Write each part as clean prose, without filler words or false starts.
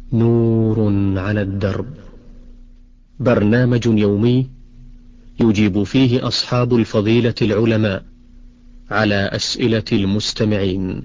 نور على الدرب، برنامج يومي يجيب فيه أصحاب الفضيلة العلماء على أسئلة المستمعين.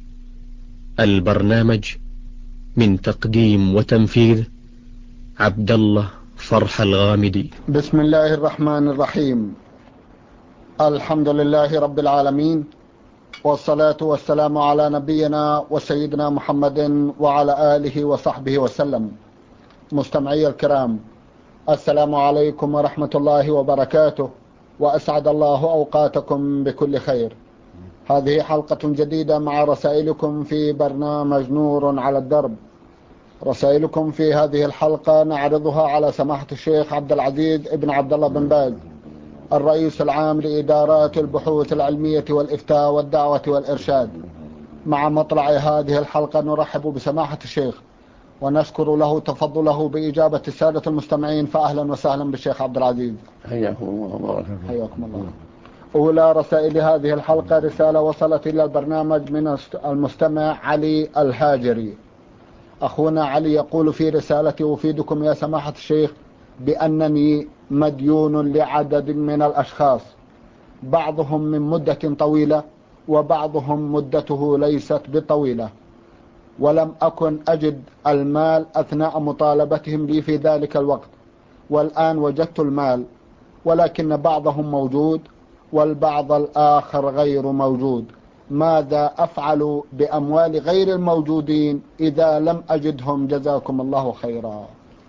البرنامج من تقديم وتنفيذ عبد الله فرح الغامدي. بسم الله الرحمن الرحيم. الحمد لله رب العالمين، والصلاة والسلام على نبينا وسيدنا محمد وعلى آله وصحبه وسلم. مستمعي الكرام، السلام عليكم ورحمة الله وبركاته، وأسعد الله أوقاتكم بكل خير. هذه حلقة جديدة مع رسائلكم في برنامج نور على الدرب. رسائلكم في هذه الحلقة نعرضها على سماحة الشيخ عبد العزيز ابن عبد الله بن باز، الرئيس العام لإدارات البحوث العلمية والإفتاء والدعوة والإرشاد. مع مطلع هذه الحلقة نرحب بسماحة الشيخ ونشكر له تفضله بإجابة السادة المستمعين، فأهلا وسهلا بالشيخ عبد العزيز. حياكم الله وبارك فيكم. حياكم الله. أولى رسائل هذه الحلقة رسالة وصلت إلى البرنامج من المستمع علي الهاجري. أخونا علي يقول في رسالته: أفيدكم يا سماحة الشيخ بأنني مديون لعدد من الأشخاص، بعضهم من مدة طويلة وبعضهم مدته ليست بطويلة، ولم أكن أجد المال أثناء مطالبتهم لي في ذلك الوقت، والآن وجدت المال، ولكن بعضهم موجود والبعض الآخر غير موجود. ماذا أفعل بأموال غير الموجودين إذا لم أجدهم؟ جزاكم الله خيرا.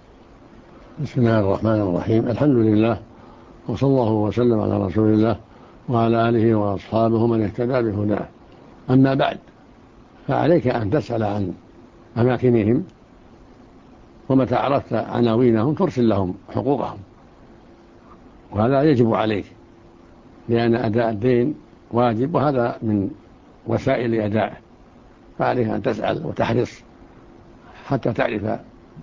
بسم الله الرحمن الرحيم. الحمد لله، وصلى الله وسلم على رسول الله وعلى آله وأصحابه من اهتدى بهداه. أما بعد، فعليك أن تسأل عن أماكنهم، ومتى عرفت عناوينهم ترسل لهم حقوقهم، وهذا يجب عليك، لأن أداء الدين واجب، وهذا من وسائل أدائه. فعليك أن تسأل وتحرص حتى تعرف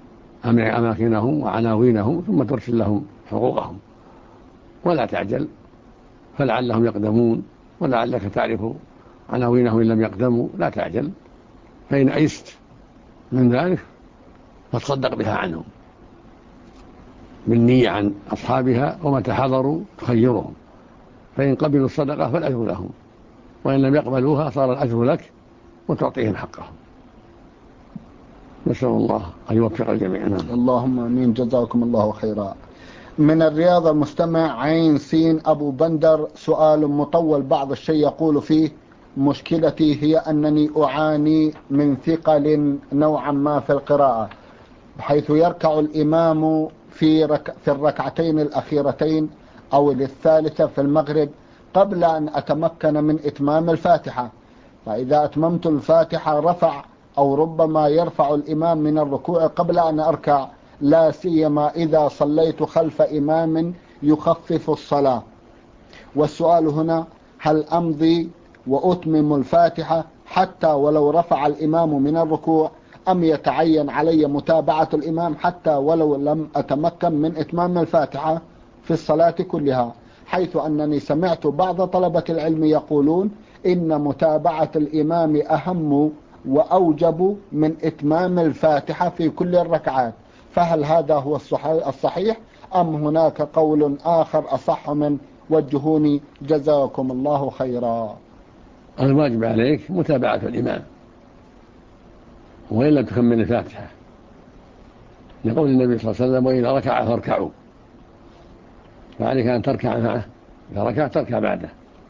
أماكنهم وعناوينهم، ثم ترسل لهم حقوقهم، ولا تعجل، فلعلهم يقدمون، ولعلك تعرف عناوينهم إن لم يقدموا. لا تعجل، فإن أيست من ذلك فتصدق بها عنهم بالنية عن أصحابها، ومتى حضروا تخيرهم، فإن قبلوا الصدقة فالأجر لهم، وإن لم يقبلوها صار الأجر لك وتعطيهم حقهم. نسأل الله أن يوفق الجميع. اللهم آمين، جزاكم الله خيرا. من الرياض المستمع عين سين أبو بندر، سؤال مطول بعض الشيء، يقول فيه: مشكلتي هي أنني أعاني من ثقل نوعا ما في القراءة، بحيث يركع الإمام في الركعتين الأخيرتين أو للثالثة في المغرب قبل أن أتمكن من إتمام الفاتحة، فإذا أتممت الفاتحة رفع، أو ربما يرفع الإمام من الركوع قبل أن أركع، لا سيما إذا صليت خلف إمام يخفف الصلاة. والسؤال هنا: هل أمضي وأتمم الفاتحة حتى ولو رفع الإمام من الركوع، أم يتعين علي متابعة الإمام حتى ولو لم أتمكن من إتمام الفاتحة في الصلاة كلها؟ حيث أنني سمعت بعض طلبة العلم يقولون إن متابعة الإمام أهم وأوجب من إتمام الفاتحة في كل الركعات، فهل هذا هو الصحيح أم هناك قول آخر أصح من؟ وجهوني جزاكم الله خيرا. الواجب عليك متابعة الإمام، وإن لم تكمل الفاتحة، لقول النبي صلى الله عليه وسلم: وإذا ركع فاركعوا. فعليك أن تركع معه، إذا ركع تركع بعده،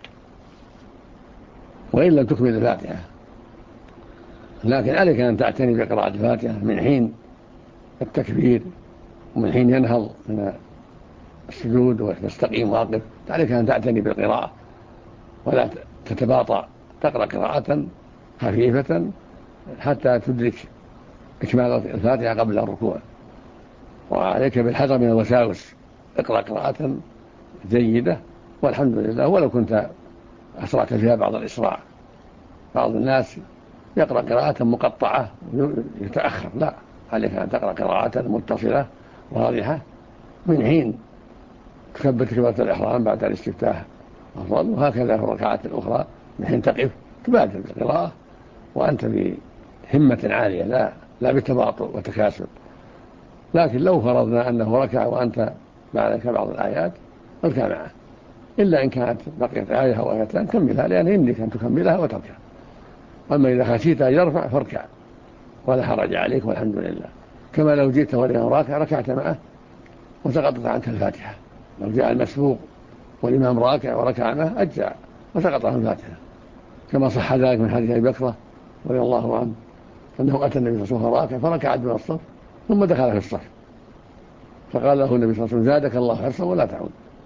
وإن لم تكمل الفاتحة. لكن عليك أن تعتني بقراءة الفاتحة من حين التكبير، ومن حين ينهض من السجود ويستقيم واقف. عليك أن تعتني بالقراءة ولا تتباطأ، تقرأ قراءة خفيفة حتى تدرك إكمال الفاتحة قبل الركوع. وعليك بالحذر من الوساوس، اقرأ قراءة جيدة والحمد لله، ولو كنت أسرعت فيها بعض الإسراع. بعض الناس يقرأ قراءة مقطعة يتأخر، لا، عليك أن تقرأ قراءة متصلة واضحة من حين تكبر تكبيرة الإحرام بعد الاستفتاح أفضل، وهكذا في الركعات الأخرى من حين تقف تبادر بالقراءة وأنت بهمة عالية، لا بالتباطؤ وتكاسل. لكن لو فرضنا أنه ركع وأنت بعدك بعض الآيات اركع معه، إلا إن كانت بقيت آية أو آيتان كملها، لأن يملك أن تكملها وتركع. أما إذا خشيت أن يرفع فاركع ولا حرج عليك والحمد لله. كما لو جئت والإمام راكع ركعت معه وسقطت عنك الفاتحة. لو جاء المسبوق والإمام راكع وركع معه أجزع وسقط عنه الفاتحة، كما صح ذلك من حديث أبي بكر رضي الله عنه أنه أتى النبي صلى الله عليه وسلم راكع فركع دون الصف ثم دخل في الصف، فقال له النبي صلى الله عليه وسلم زادك الله حرصا ولا تعود.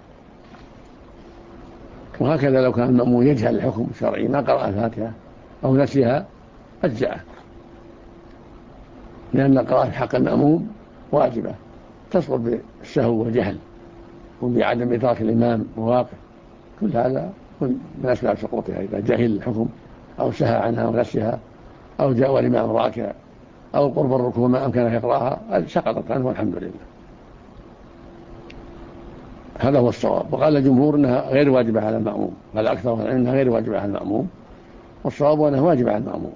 وهكذا لو كان المأموم يجهل الحكم الشرعي ما قرأ الفاتحة أو نسيها أجزعه، لأن القراءة في حق المأموم واجبة تسقط بالسهو والجهل وبعدم إدراك الإمام مواقف، كل هذا من أسباب سقوطها إذا جهل الحكم أو سهى عنها ونسيها أو جاء والإمام راكع أو قرب الركوع ما أمكنه يقرأها سقطت عنه والحمد لله. هذا هو الصواب. وقال الجمهور أنها غير واجبة على المأموم، قال أكثر من العلم أنها غير واجبة على المأموم، والصواب أنها واجبة على المأموم،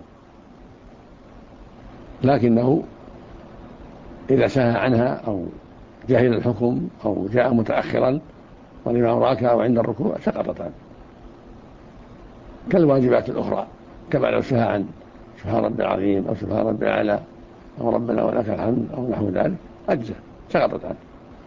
لكنه إذا سهى عنها أو جهل الحكم أو جاء متأخرا والإمام راكع أو عند الركوع سقطت عنه كالواجبات الأخرى، كما لو سهى عن سبحان ربي العظيم أو سبحان ربي الأعلى أو ربنا ولك الحمد أو نحو ذلك أجزاء سقطت عنه.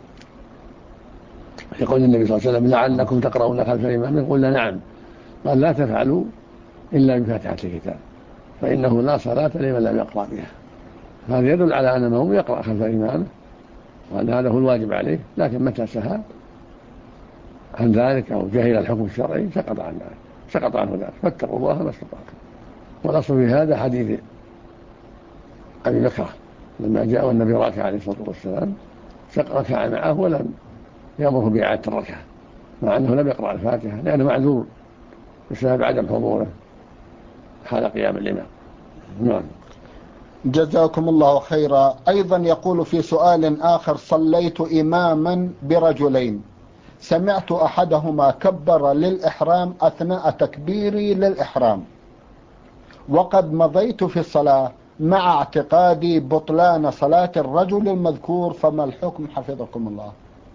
يقول النبي صلى الله عليه وسلم لعلكم تقرؤون خلف الإمام، قلنا نعم، قال لا تفعلوا إلا بفاتحة الكتاب فإنه لا صلاة لمن لم يقرأ بها. هذا يدل على أن المأموم يقرأ خلف الإمام وأن هذا هو الواجب عليه، لكن متى سهى عن ذلك أو جهل الحكم الشرعي سقط عنه ذلك، فاتقوا الله ما استطعتم. والأصل في هذا حديث أبي بكر لما جاء النبي راكع عليه الصلاة والسلام ركع معه ولم يأمره بإعادة الركعة مع أنه لم يقرأ الفاتحة لأنه معذور بسبب عدم حضوره حال قيام الإمام. نعم. جزاكم الله خيرا. أيضا يقول في سؤال آخر: صليت إماما برجلين، سمعت أحدهما كبر للإحرام أثناء تكبيري للإحرام، وقد مضيت في الصلاة مع اعتقادي بطلان صلاة الرجل المذكور، فما الحكم حفظكم الله؟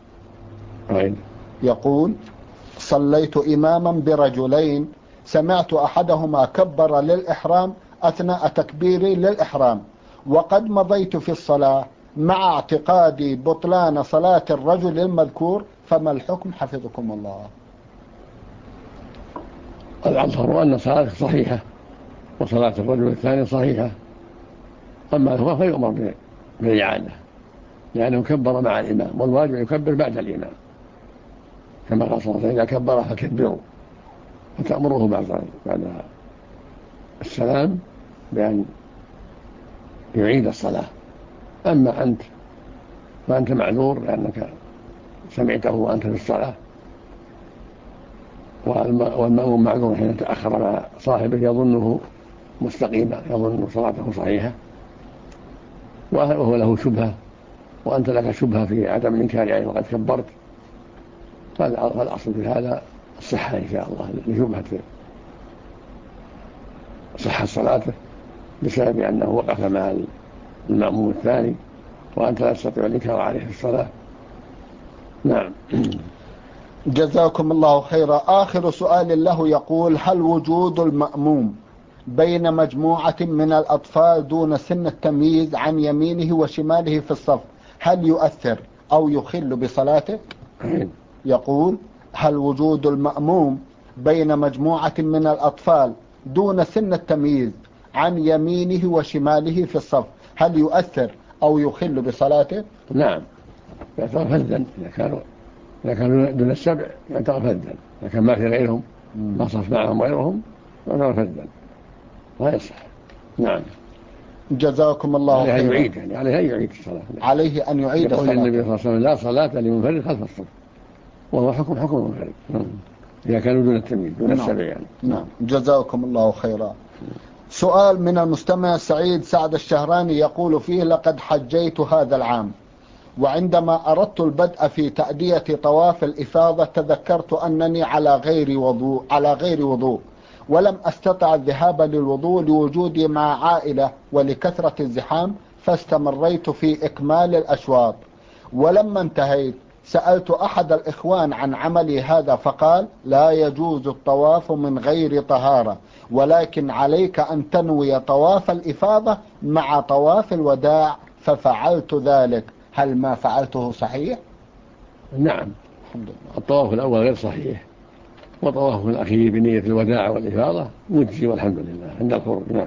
يقول: صليت إماما برجلين، سمعت أحدهما كبر للإحرام أثناء تكبيري للإحرام، وقد مضيت في الصلاة مع اعتقادي بطلان صلاة الرجل المذكور، فما الحكم حفظكم الله؟ الأظهر أن صلاة صحيحة وصلاة الرجل الثاني صحيحة، أما هو فيؤمر بالإعادة لأنه كبر مع الإمام، والواجب يكبر بعد الإمام كما قال صلى الله عليه وسلم: إذا كبر فكبروا، فتأمره بعد السلام بأن يعيد الصلاة. أما أنت فأنت معذور لأنك سمعته وأنت في الصلاة، والمأموم معذور حين تأخر مع صاحبه يظنه مستقيما، يظن صلاته صحيحة وهو له شبهة وأنت لك شبهة في عدم الإنكار عليه وقد كبرت، فالأصل في هذا الصحة إن شاء الله لشبهة صحة صلاته بسبب أنه وقف مع المأموم الثاني وأنت لا تستطيع الإنكار عليه في الصلاة. نعم. جزاكم الله خيرا. آخر سؤال له يقول: هل وجود المأموم بين مجموعة من الأطفال دون سن التمييز عن يمينه وشماله في الصف هل يؤثر أو يخل بصلاته؟ يقول: هل وجود المأموم بين مجموعة من الأطفال دون سن التمييز عن يمينه وشماله في الصف هل يؤثر أو يخل بصلاته؟ نعم، يعتبر فردا إذا كانوا دون السبع يعتبر فردا، إذا كان ما في غيرهم ما صف معهم غيرهم يعتبر فردا لا يصح. نعم. جزاكم الله خيرا. عليه أن يعيد الصلاة. عليه أن يعيد الصلاة. يقول النبي صلى الله عليه وسلم: لا صلاة لمنفرد خلف الصف، وهو حكم المنفرد إذا كانوا دون التمييز دون السبع يعني. نعم. جزاكم الله خيرا. سؤال من المستمع سعيد سعد الشهراني يقول فيه: لقد حجيت هذا العام، وعندما أردت البدء في تأدية طواف الإفاضة تذكرت أنني على غير وضوء ولم أستطع الذهاب للوضوء لوجودي مع عائلة ولكثرة الزحام، فاستمريت في إكمال الأشواط، ولما انتهيت سألت أحد الإخوان عن عملي هذا فقال لا يجوز الطواف من غير طهارة، ولكن عليك أن تنوي طواف الإفاضة مع طواف الوداع، ففعلت ذلك. هل ما فعلته صحيح؟ نعم، الطواف الأول غير صحيح، وطواف الأخير بنية الوداع والإفاضة مجزي والحمد لله عند الخروج. نعم.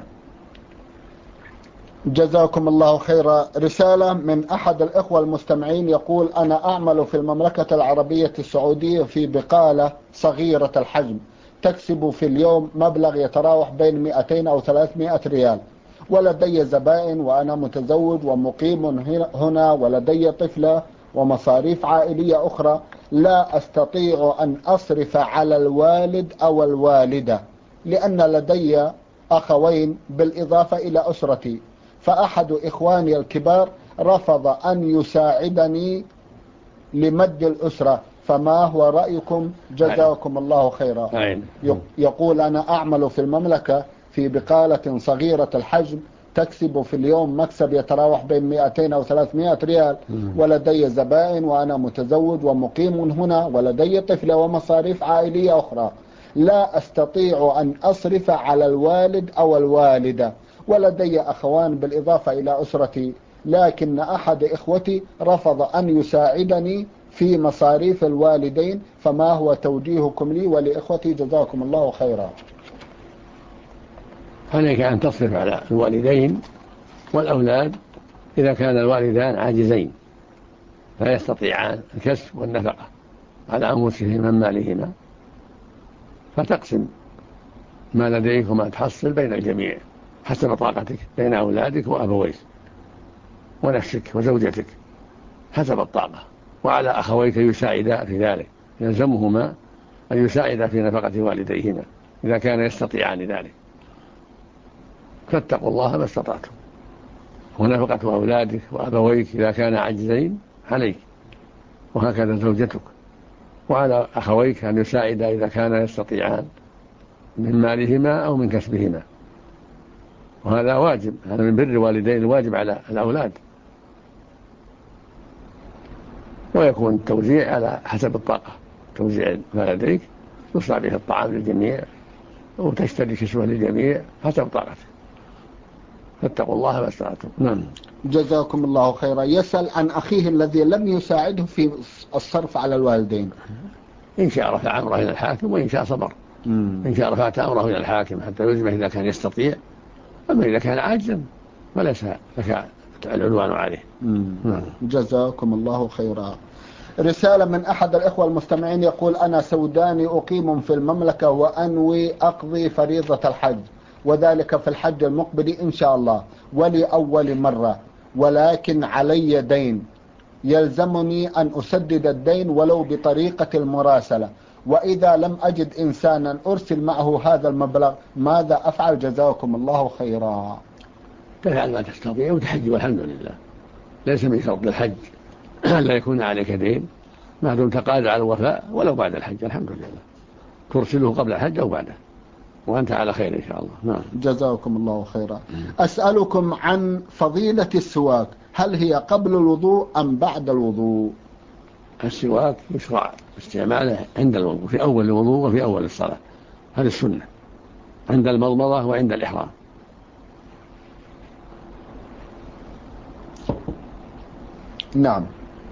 جزاكم الله خيرا. رسالة من أحد الإخوة المستمعين يقول أنا أعمل في المملكة العربية السعودية في بقالة صغيرة الحجم تكسب في اليوم مبلغ يتراوح بين 200 أو 300 ريال، ولدي زبائن وأنا متزوج ومقيم هنا، ولدي طفلة ومصاريف عائلية أخرى، لا أستطيع أن أصرف على الوالد أو الوالدة لأن لدي أخوين بالإضافة إلى أسرتي، فأحد إخواني الكبار رفض أن يساعدني لمد الأسرة، فما هو رأيكم؟ جزاكم الله خيرا. يقول أنا أعمل في المملكة في بقالة صغيرة الحجم تكسب في اليوم مكسب يتراوح بين 200 أو 300 ريال، ولدي زبائن وأنا متزوج ومقيم هنا، ولدي طفلة ومصاريف عائلية أخرى، لا أستطيع أن أصرف على الوالد أو الوالدة، ولدي أخوان بالإضافة إلى أسرتي، لكن أحد إخوتي رفض أن يساعدني في مصاريف الوالدين، فما هو توجيهكم لي ولإخوتي؟ جزاكم الله خيرا. عليك أن تصرف على الوالدين والأولاد إذا كان الوالدان عاجزين لا يستطيعان الكسب والنفقة على أنفسهما من مالهما، فتقسم ما لديك وما تحصل بين الجميع حسب طاقتك بين أولادك وأبويك ونفسك وزوجتك حسب الطاقة، وعلى أخويك يساعدا في ذلك، يلزمهما أن يساعدا في نفقة والديهما إذا كان يستطيعان ذلك، فاتقوا الله ما استطعتم. ونفقة أولادك وأبويك إذا كان عاجزين عليك، وهكذا زوجتك، وعلى أخويك أن يساعدا إذا كان يستطيعان من مالهما أو من كسبهما، وهذا واجب، هذا من بر الوالدين الواجب على الأولاد، ويكون التوزيع على حسب الطاقة، توزيع ما لديك يصنع به الطعام للجميع وتشتري كسوة للجميع حسب طاقتك، فاتقوا الله ما استطعتم. نعم. جزاكم الله خيرا. يسأل عن أخيه الذي لم يساعده في الصرف على الوالدين، إن شاء رفع أمره إلى الحاكم وإن شاء صبر. إن شاء رفعت أمره إلى الحاكم حتى يلزمه إذا كان يستطيع، أما إذا كان عاجزا فليس لك العدوان عليه. جزاكم الله خيرا. رسالة من أحد الإخوة المستمعين يقول أنا سوداني أقيم في المملكة وأنوي أقضي فريضة الحج، وذلك في الحج المقبل إن شاء الله ولأول مرة، ولكن علي دين يلزمني أن أسدد الدين ولو بطريقة المراسلة، وإذا لم أجد إنسانا أرسل معه هذا المبلغ ماذا أفعل؟ جزاكم الله خيرا. تفعل ما تستطيع وتحج والحمد لله، ليس من شرط الحج لا يكون عليك دين ما دمت قادر على الوفاء ولو بعد الحج، الحمد لله ترسله قبل الحج أو بعده وأنت على خير إن شاء الله. نعم. جزاكم الله خيرا. أسألكم عن فضيلة السواك، هل هي قبل الوضوء أم بعد الوضوء؟ السواك يشرع استعماله عند الوضوء، في أول الوضوء وفي أول الصلاة، هذه السنة عند المضمضة وعند الإحرام. نعم.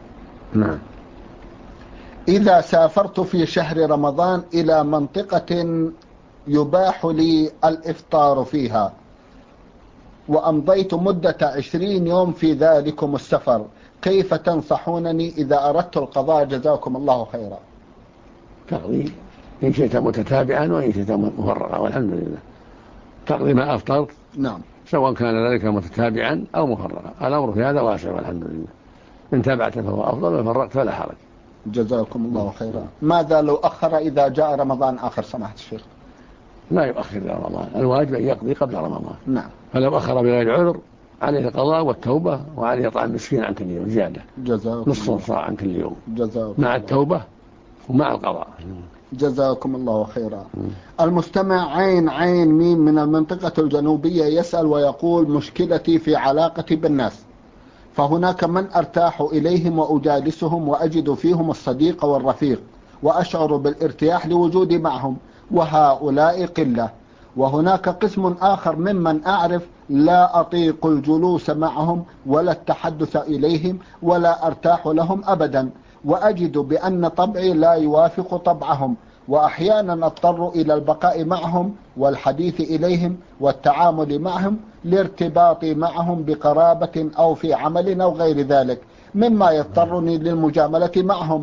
إذا سافرت في شهر رمضان إلى منطقة يباح لي الإفطار فيها وأمضيت مدة 20 يوم في ذلكم السفر، كيف تنصحونني إذا أردت القضاء؟ جزاكم الله خيرا. تقضي إن شئت متتابعا وإن شئت مفرغا والحمد لله، تقضي ما أفطرت. نعم. سواء كان ذلك متتابعا أو مفرغا، الأمر في هذا واسع والحمد لله، إن تابعت فهو أفضل وفرغت فلا حرج. جزاكم الله خيرا. ماذا لو أخر إذا جاء رمضان آخر سماحة الشيخ؟ لا يؤخر إلى رمضان، الواجب أن يقضي قبل رمضان. نعم. فلو أخر بغير عذر عليه القضاء والتوبة، وعليه إطعام مسكين عن كل يوم زيادة، نصف صاع عن كل يوم جزاكم مع التوبة ومع القضاء. جزاكم الله خيرا. المستمع عين ميم من المنطقة الجنوبية يسأل ويقول: مشكلتي في علاقتي بالناس، فهناك من أرتاح إليهم وأجالسهم وأجد فيهم الصديق والرفيق وأشعر بالارتياح لوجودي معهم، وهؤلاء قلة. وهناك قسم آخر ممن أعرف لا أطيق الجلوس معهم ولا التحدث إليهم ولا أرتاح لهم أبدا، وأجد بأن طبعي لا يوافق طبعهم، وأحيانا أضطر إلى البقاء معهم والحديث إليهم والتعامل معهم لارتباطي معهم بقرابة أو في عمل أو غير ذلك، مما يضطرني للمجاملة معهم.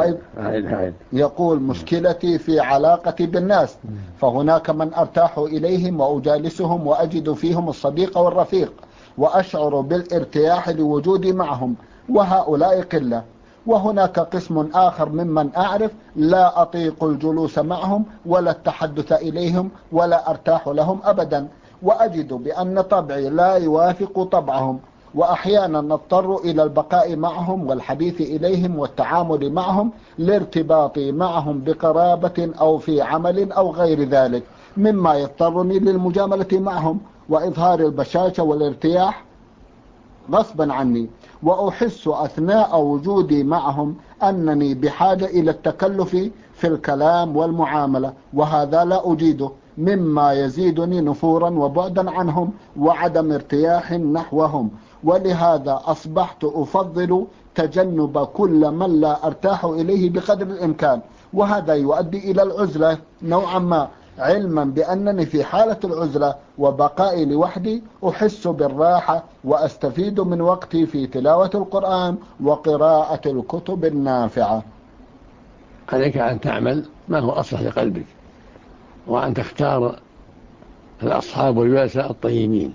يقول: مشكلتي في علاقتي بالناس، فهناك من أرتاح إليهم وأجالسهم وأجد فيهم الصديق والرفيق وأشعر بالارتياح لوجودي معهم، وهؤلاء قلة. وهناك قسم آخر ممن أعرف لا أطيق الجلوس معهم ولا التحدث إليهم ولا أرتاح لهم أبدا، وأجد بأن طبعي لا يوافق طبعهم، وأحيانا نضطر إلى البقاء معهم والحديث إليهم والتعامل معهم لارتباطي معهم بقرابة أو في عمل أو غير ذلك، مما يضطرني للمجاملة معهم وإظهار البشاشة والارتياح غصبا عني، وأحس أثناء وجودي معهم أنني بحاجة إلى التكلف في الكلام والمعاملة، وهذا لا أجيده، مما يزيدني نفورا وبعدا عنهم وعدم ارتياح نحوهم. ولهذا أصبحت أفضل تجنب كل من لا أرتاح إليه بقدر الإمكان، وهذا يؤدي إلى العزلة نوعا ما، علما بأنني في حالة العزلة وبقائي لوحدي أحس بالراحة وأستفيد من وقتي في تلاوة القرآن وقراءة الكتب النافعة. عليك أن تعمل ما هو أصلح لقلبك، وأن تختار الأصحاب والجلساء الطيبين،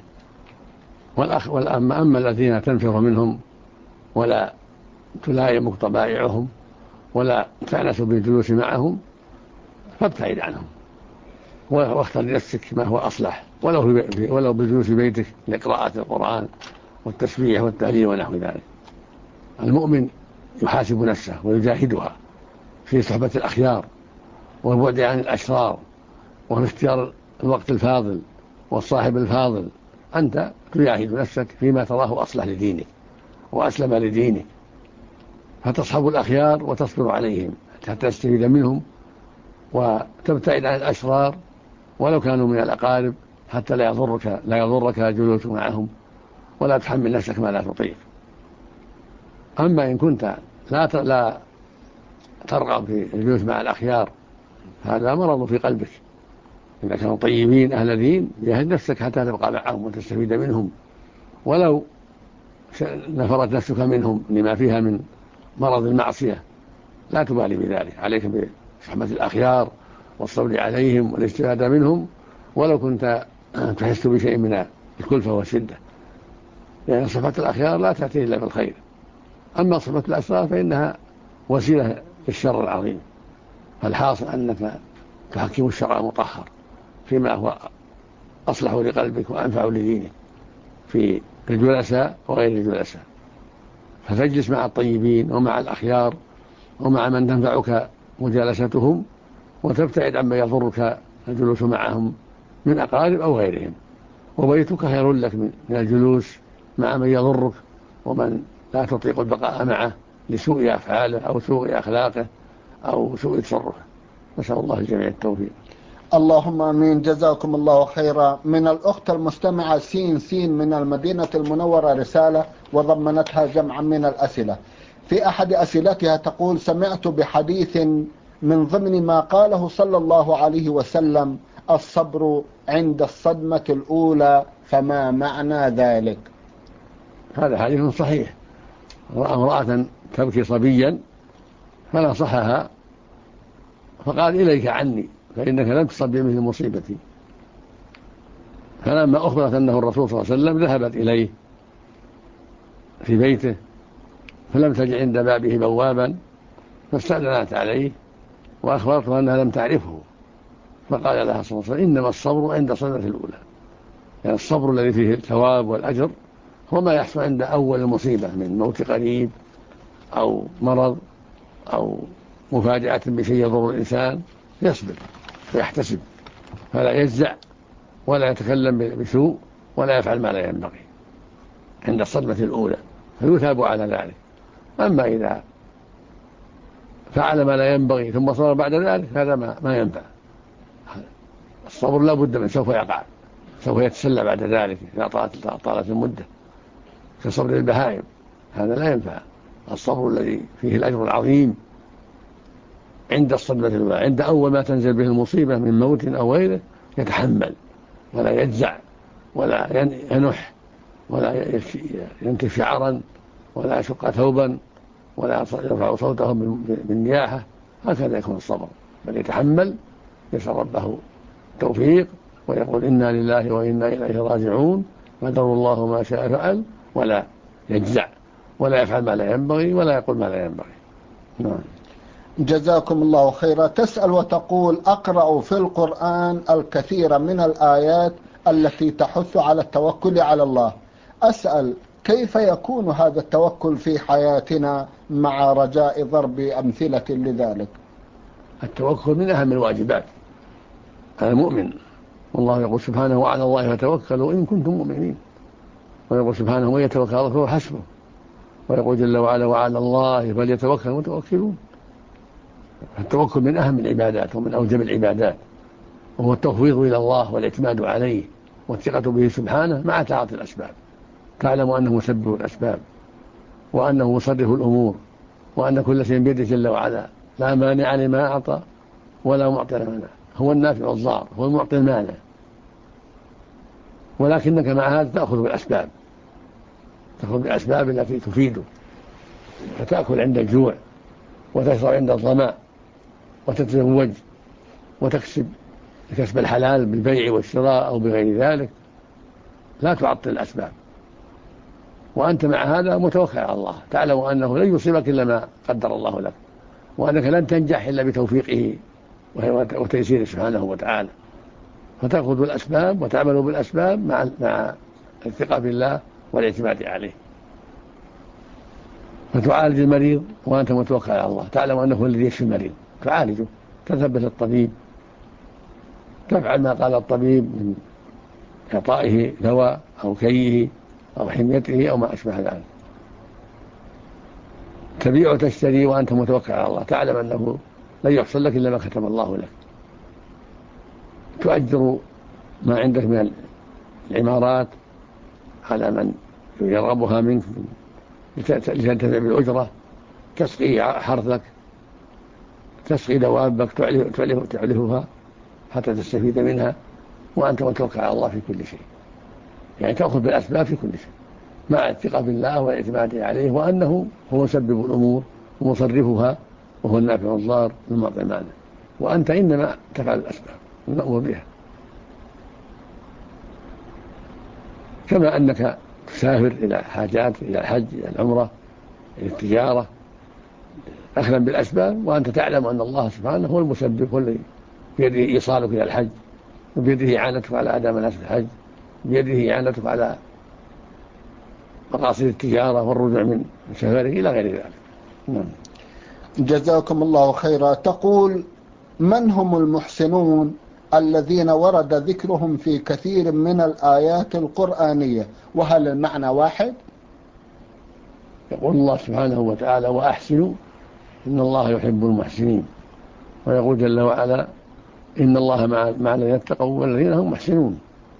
أما الذين تنفر منهم ولا تلائمك طبائعهم ولا تأنس بالجلوس معهم فابتعد عنهم، واختر لنفسك ما هو أصلح، ولو بجلوس بيتك لقراءة القرآن والتسبيح والتهليل ونحو ذلك. المؤمن يحاسب نفسه ويجاهدها في صحبة الأخيار والبعد عن الأشرار وفي اختيار الوقت الفاضل والصاحب الفاضل. أنت تجاهد نفسك فيما تراه أصلح لدينك وأسلم لدينك، فتصحب الأخيار وتصبر عليهم حتى تستفيد منهم، وتبتعد عن الأشرار ولو كانوا من الأقارب حتى لا يضرك جلوس معهم، ولا تحمل نفسك ما لا تطيق. أما إن كنت لا ترغب في الجلوس مع الأخيار، هذا مرض في قلبك. إذا كانوا طيبين أهل دين جاهد نفسك حتى تبقى معهم وتستفيد منهم، ولو نفرت نفسك منهم لما فيها من مرض المعصية لا تبالي بذلك. عليك بصحبة الأخيار والصبر عليهم والاستفادة منهم، ولو كنت تحس بشيء من الكلفة والشدة، لأن صحبة الأخيار لا تأتي إلا بالخير. أما صحبة الأشرار فإنها وسيلة للشر العظيم. فالحاصل أنك تحكم الشرع المطهر فيما هو أصلح لقلبك وأنفع لدينك في الجلساء وغير الجلساء، فتجلس مع الطيبين ومع الأخيار ومع من تنفعك مجالستهم، وتبتعد عما يضرك الجلوس معهم من أقارب أو غيرهم. وبيتك خير لك من الجلوس مع من يضرك ومن لا تطيق البقاء معه لسوء أفعاله أو سوء أخلاقه أو سوء تصرفه. نسأل الله الجميع التوفيق. اللهم آمين. جزاكم الله خيرا. من الأخت المستمعة سين من المدينة المنورة رسالة وضمنتها جمعا من الأسئلة. في أحد أسئلتها تقول: سمعت بحديث من ضمن ما قاله صلى الله عليه وسلم: الصبر عند الصدمة الأولى، فما معنى ذلك؟ هذا حديث صحيح. رأى امرأة تبكي صبيا فنصحها فقال: إليك عني فإنك لم تصب بمثل مصيبتي. فلما أخبرت أنه الرسول صلى الله عليه وسلم ذهبت إليه في بيته، فلم تجد عند بابه بوابا، فاستأذنت عليه وأخبرته أنها لم تعرفه، فقال لها صلى الله عليه وسلم: إنما الصبر عند الصدمة الأولى. يعني الصبر الذي فيه الثواب والأجر هو ما يحصل عند أول المصيبة من موت قريب أو مرض أو مفاجأة بشيء يضر الإنسان يصبر ويحتسب، فلا يجزع ولا يتكلم بسوء ولا يفعل ما لا ينبغي عند الصدمة الأولى، فيثاب على ذلك. أما إذا فعل ما لا ينبغي ثم صبر بعد ذلك هذا ما ينفع. الصبر لا بد من، سوف يقع، سوف يتسلى بعد ذلك إذا طالت المدة، كصبر البهائم، هذا لا ينفع. الصبر الذي فيه الأجر العظيم عند الصدمة الأولى، عند أول ما تنزل به المصيبة من موت أو غيره يتحمل ولا يجزع ولا ينح ولا ينتف شعرا ولا يشق ثوبا ولا يرفع صوته بالنياحة، هكذا يكون الصبر، بل يتحمل، يسأل ربه التوفيق ويقول إنا لله وإنا إليه راجعون، قدر الله ما شاء فعل، ولا يجزع ولا يفعل ما لا ينبغي ولا يقول ما لا ينبغي. نعم. جزاكم الله خيرا. تسأل وتقول: أقرأ في القرآن الكثير من الآيات التي تحث على التوكل على الله، أسأل كيف يكون هذا التوكل في حياتنا مع رجاء ضرب أمثلة لذلك؟ التوكل من أهم الواجبات على المؤمن، والله يقول سبحانه: وعلى الله فتوكلوا إن كنتم مؤمنين، ويقول سبحانه: من يتوكل على الله فهو حسبه، ويقول جل وعلا: وعلى الله فليتوكل المتوكلون. التوكل من أهم العبادات ومن أوجب العبادات، وهو التفويض إلى الله والاعتماد عليه والثقة به سبحانه مع طاعة الأسباب. تعلم أنه مسبب الأسباب وأنه مصرف الأمور وأن كل شيء بيده جل وعلا، لا مانع لما أعطى ولا معطي لما منع، هو النافع الضار، هو المعطي المانع، ولكنك مع هذا تأخذ بالأسباب، تأخذ بالأسباب التي تفيده، فتأكل عند الجوع وتشرب عند الظمأ وتتزوج وتكسب كسب الحلال بالبيع والشراء أو بغير ذلك، لا تعطل الأسباب، وأنت مع هذا متوكل على الله، تعلم أنه لن يصيبك إلا ما قدر الله لك، وأنك لن تنجح إلا بتوفيقه وتيسيره سبحانه وتعالى، فتأخذ بالأسباب وتعمل بالأسباب مع الثقة بالله والاعتماد عليه. فتعالج المريض وأنت متوكل على الله، تعلم أنه الذي يشفي المريض، تعالجه، تثبت الطبيب، تفعل ما قال الطبيب من إعطائه دواء أو كيه أو حميته أو ما أشبه ذلك. تبيع وتشتري وأنت متوكل على الله، تعلم أنه لن يحصل لك إلا ما كتب الله لك. تؤجر ما عندك من العمارات على من يرغبها منك لتنتفع بالأجرة، تسقي حرثك، تسقي دوابك، تعلفها حتى تستفيد منها وأنت متوكل على الله في كل شيء، يعني تأخذ بالأسباب في كل شيء مع الثقة بالله والاعتماد عليه، وأنه هو مسبب الأمور ومصرفها وهو النافع الضار المعطي المانع، وأنت إنما تفعل الأسباب المأمور بها. كما أنك تسافر إلى حاجات، إلى الحج، إلى العمرة، إلى التجارة، أخذا بالأسباب، وأنت تعلم أن الله سبحانه هو المسبب، هو الذي بيده إيصالك إلى الحج، وبيده إعانتك على أداء مناسك الحج، بيده إعانتك على مقاصد التجارة والرجوع من سفره إلى غير ذلك. نعم. جزاكم الله خيرا. تقول: من هم المحسنون الذين ورد ذكرهم في كثير من الآيات القرآنية، وهل المعنى واحد؟ يقول الله سبحانه وتعالى: وأحسنوا إن الله يحب المحسنين، ويقول جل وعلا: إن الله مع الذين اتقوا والذين هم محسنون.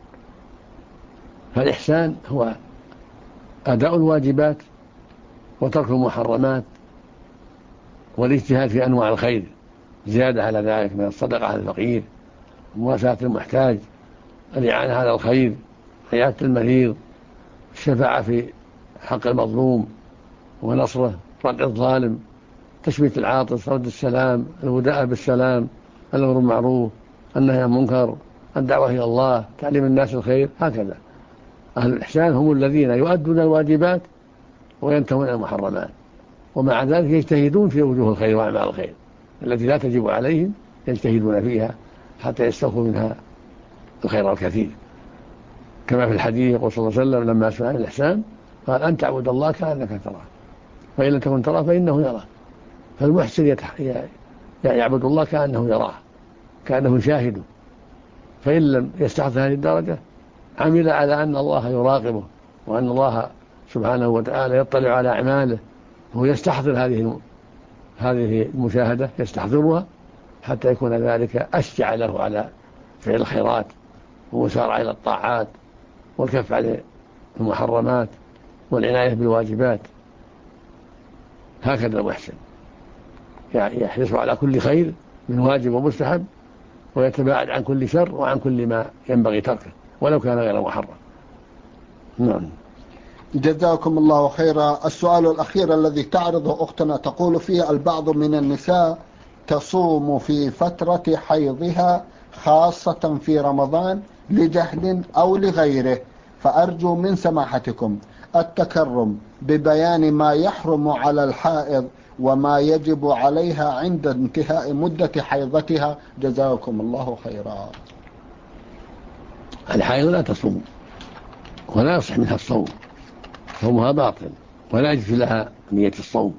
فالإحسان هو أداء الواجبات وترك المحرمات والاجتهاد في أنواع الخير، زيادة على ذلك من الصدقة على الفقير، مواساة المحتاج، الإعانة على الخير، عيادة المريض، الشفاعة في حق المظلوم ونصره، رد الظالم، تشميت العاطس، رد السلام، الوداع بالسلام، الأمر بالمعروف، النهي عن المنكر، الدعوة إلى الله، تعليم الناس الخير. هكذا أهل الإحسان هم الذين يؤدون الواجبات وينتهون المحرمات، ومع ذلك يجتهدون في وجوه الخير وأعمال الخير التي لا تجب عليهم، يجتهدون فيها حتى يستوفوا منها الخير الكثير. كما في الحديث يقول صلى الله عليه وسلم لما سئل عن الإحسان قال: أن تعبد الله كأنك تراه، فإن لم تكن تراه فإنه يراك. فالمحسن يعبد الله كأنه يراه، كأنه يشاهده. فإن لم يستحضر هذه الدرجة عمل على أن الله يراقبه، وأن الله سبحانه وتعالى يطلع على أعماله، وهو يستحضر هذه المشاهدة، يستحضرها حتى يكون ذلك أشجع له على فعل الخيرات ومسارعة إلى الطاعات والكف عن المحرمات والعناية بالواجبات. هكذا المحسن يحرص على كل خير من واجب ومستحب، ويتباعد عن كل شر وعن كل ما ينبغي تركه ولو كان غير محرم. نعم. جزاكم الله خيرا. السؤال الأخير الذي تعرضه أختنا تقول فيه: البعض من النساء تصوم في فترة حيضها خاصة في رمضان لجهل أو لغيره، فأرجو من سماحتكم التكرم ببيان ما يحرم على الحائض وما يجب عليها عند انتهاء مدة حيضتها، جزاكم الله خيرا. الحائض لا تصوم ولا يصح منها الصوم، صومها باطل ولا يجوز لها نية الصوم،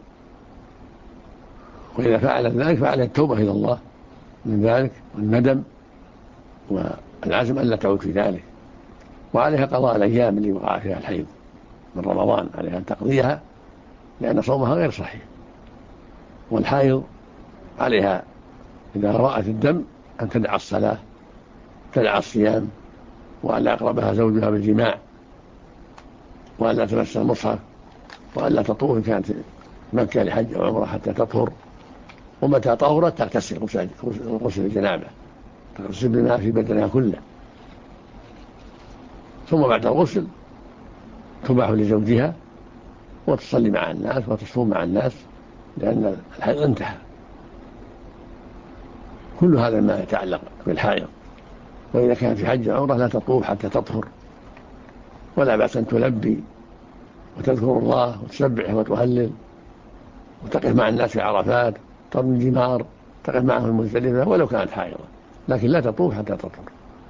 وإذا فعلت ذلك فعلها التوبة إلى الله من ذلك والندم والعزم ألا تعود في ذلك، وعليها قضاء الأيام اللي وقع فيها الحيض من رمضان، عليها أن تقضيها لأن صومها غير صحيح. والحائض عليها إذا رأت الدم أن تدع الصلاة، تدع الصيام، وأن لا يقربها زوجها بالجماع، وأن لا تمس المصحف، وأن لا تطوف إن كانت مكة لحج أو عمرة حتى تطهر، ومتى طهرت تغتسل غسل الجنابة، تغتسل بالماء في بدنها كله، ثم بعد الغسل تباح لزوجها وتصلي مع الناس وتصوم مع الناس لأن الحيض انتهى. كل هذا ما يتعلق بالحائض. وإذا كان في حج عمرة لا تطوف حتى تطهر، ولا بأس أن تلبي وتذكر الله وتسبح وتهلل وتقف مع الناس في عرفات، ترمي الجمار، تقف معهم في المزدلفة ولو كانت حائضة، لكن لا تطوف حتى تطهر.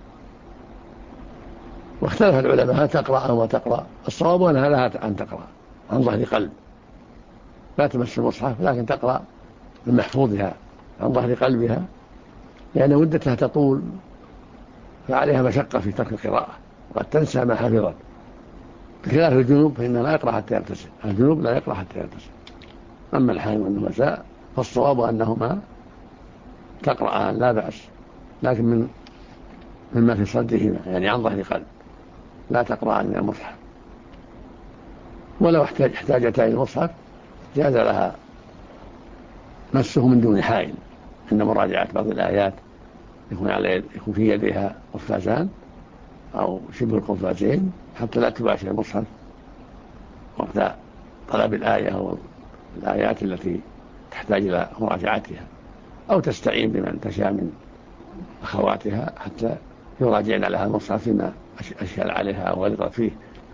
واختلف العلماء هل تقرأ أو ما تقرأ. الصواب أنها لها أن تقرأ عن ظهر قلب، لا تمس المصحف، لكن تقرأ من محفوظها عن ظهر قلبها، لأن مدتها تطول فعليها مشقة في ترك القراءة، وقد تنسى ما حفظت، بخلاف الجنوب فإنه لا يقرأ حتى يغتسل. الجنوب لا يقرأ حتى يغتسل. أما الحائض والنفساء فالصواب أنهما تقرأ لا بأس، لكن مما في صدرهما، يعني عن ظهر قلب، لا تقرأ من المصحف. ولو احتاجتا إلى المصحف جاز لها مسه من دون حائل عند مراجعة بعض الآيات، يكون في يديها قفازان أو شبه القفازين حتى لا تباشر المصحف وقت طلب الآية أو الآيات التي تحتاج إلى مراجعتها، أو تستعين بمن تشاء من أخواتها حتى يراجعن لها المصحف فيما أشكل عليها أو غلطت فيه.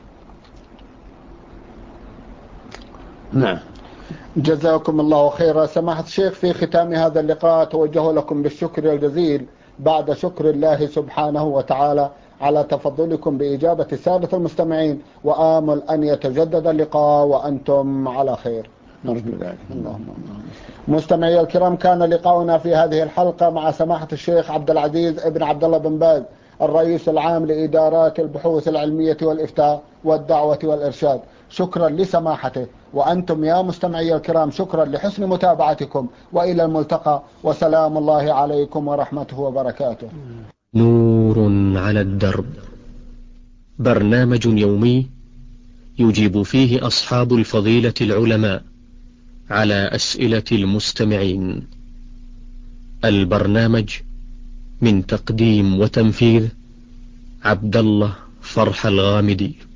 نعم. جزاكم الله خيرا. سماحة الشيخ، في ختام هذا اللقاء توجه لكم بالشكر الجزيل بعد شكر الله سبحانه وتعالى على تفضلكم بإجابة السادة المستمعين، وآمل أن يتجدد اللقاء وأنتم على خير. نرجو ذلك. مستمعي الكرام، كان لقاؤنا في هذه الحلقة مع سماحة الشيخ عبد العزيز ابن عبد الله بن باز، الرئيس العام لإدارات البحوث العلمية والإفتاء والدعوة والإرشاد. شكرا لسماحته، وأنتم يا مستمعي الكرام شكرا لحسن متابعتكم، وإلى الملتقى، وسلام الله عليكم ورحمته وبركاته. نور على الدرب، برنامج يومي يجيب فيه أصحاب الفضيلة العلماء على أسئلة المستمعين. البرنامج من تقديم وتنفيذ عبد الله فرح الغامدي.